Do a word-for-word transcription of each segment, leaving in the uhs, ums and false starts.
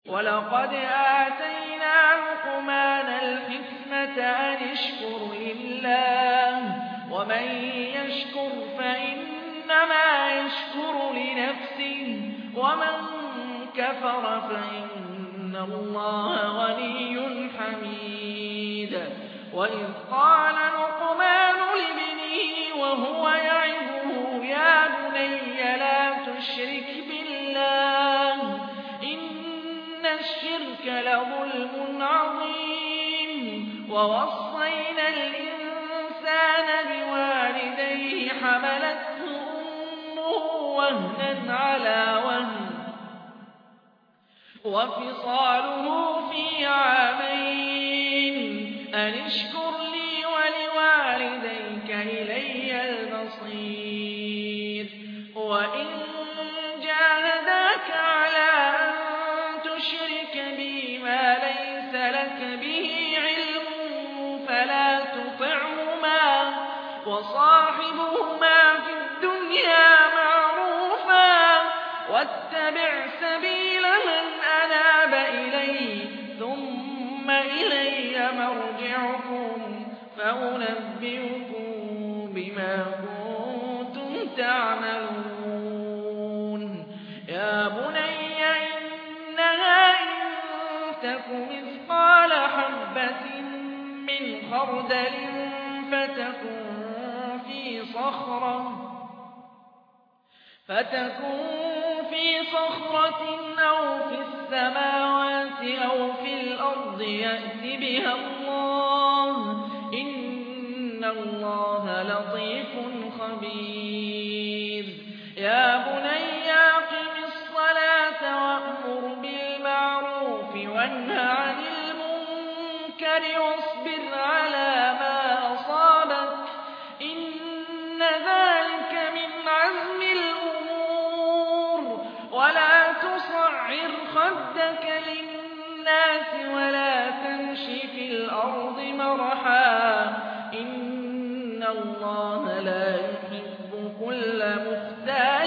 وَلَقَدْ آتَيْنَا لُقْمَانَ الْحِكْمَةَ أَنِ اشْكُرْ لِلَّهِ وَمَن يَشْكُرْ فَإِنَّمَا يَشْكُرُ لِنَفْسِهِ وَمَن كَفَرَ فَإِنَّ اللَّهَ غَنِيٌّ حَمِيدٌ. وَإِذْ قَالَ لُقْمَانُ لِابْنِهِ وَهُوَ يَعِظُهُ يَا بُنَيَّ لَا تُشْرِكْ بِاللَّهِ إِنَّ الشِّرْكَ لَظُلْمٌ عَظِيمٌ. وَوَصَّيْنَا الْإِنسَانَ بِوَالِدَيْهِ حَمَلَتْهُ أُمُّهُ وَهْنًا عَلَىٰ وَهْنٍ وَفِصَالُهُ فِي عَامَيْنِ أَنِ اشْكُرْ لِي وَلِوَالِدَيْكَ إِلَيَّ الْمَصِيرُ. وَإِن جَاهَدَاكَ عَلَىٰ أَن تُشْرِكَ بِي مَا لَيْسَ لَكَ بِهِ عِلْمٌ فَلَا تُطِعْهُمَا وَصَاحِبْهُمَا فِي الدُّنْيَا مَعْرُوفًا وَاتَّبِعْ سَبِيلَ مَنْ أَنَابَ إِلَيَّ ثُمَّ إِلَيَّ مَرْجِعُكُمْ فَأُنَبِّئُكُم بِمَا كُنتُمْ تَعْمَلُونَ. يَا بُنَيَّ إِنَّهَا إِن تَكُ مِثْقَالَ حَبَّةٍ مِّنْ خَرْدَلٍ فَتَكُن فِي صَخْرَةٍ فَتَكُن فِي صَخْرَةٍ أَوْ فِي السَّمَاوَاتِ أَوْ فِي الْأَرْضِ يَأْتِ بِهَا اللَّهُ ۚ إِنَّ اللَّهَ لَطِيفٌ خَبِيرٌ. يَا بُنَيَّ أَقِمِ الصَّلَاةَ وَأْمُرْ بِالْمَعْرُوفِ وَانْهَ عَنِ الْمُنكَرِ وَاصْبِرْ عَلَىٰ مَا أَصَابَكَ ۖ إِنَّ ذَٰلِكَ مِنْ عَزْمِ الْأُمُورِ. وَلَا تُصَعِّرْ خَدَّكَ لِلنَّاسِ وَلَا تَمْشِ فِي الْأَرْضِ مَرَحًا ۖ إِنَّ اللَّهَ لَا يُحِبُّ كُلَّ مُخْتَالٍ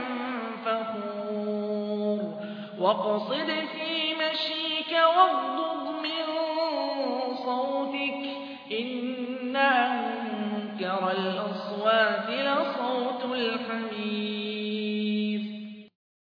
فَخُورٍ. وَاقْصِدْ فِي مَشْيِكَ وَاغْضُضْ مِن صَوْتِكَ، إِنَّ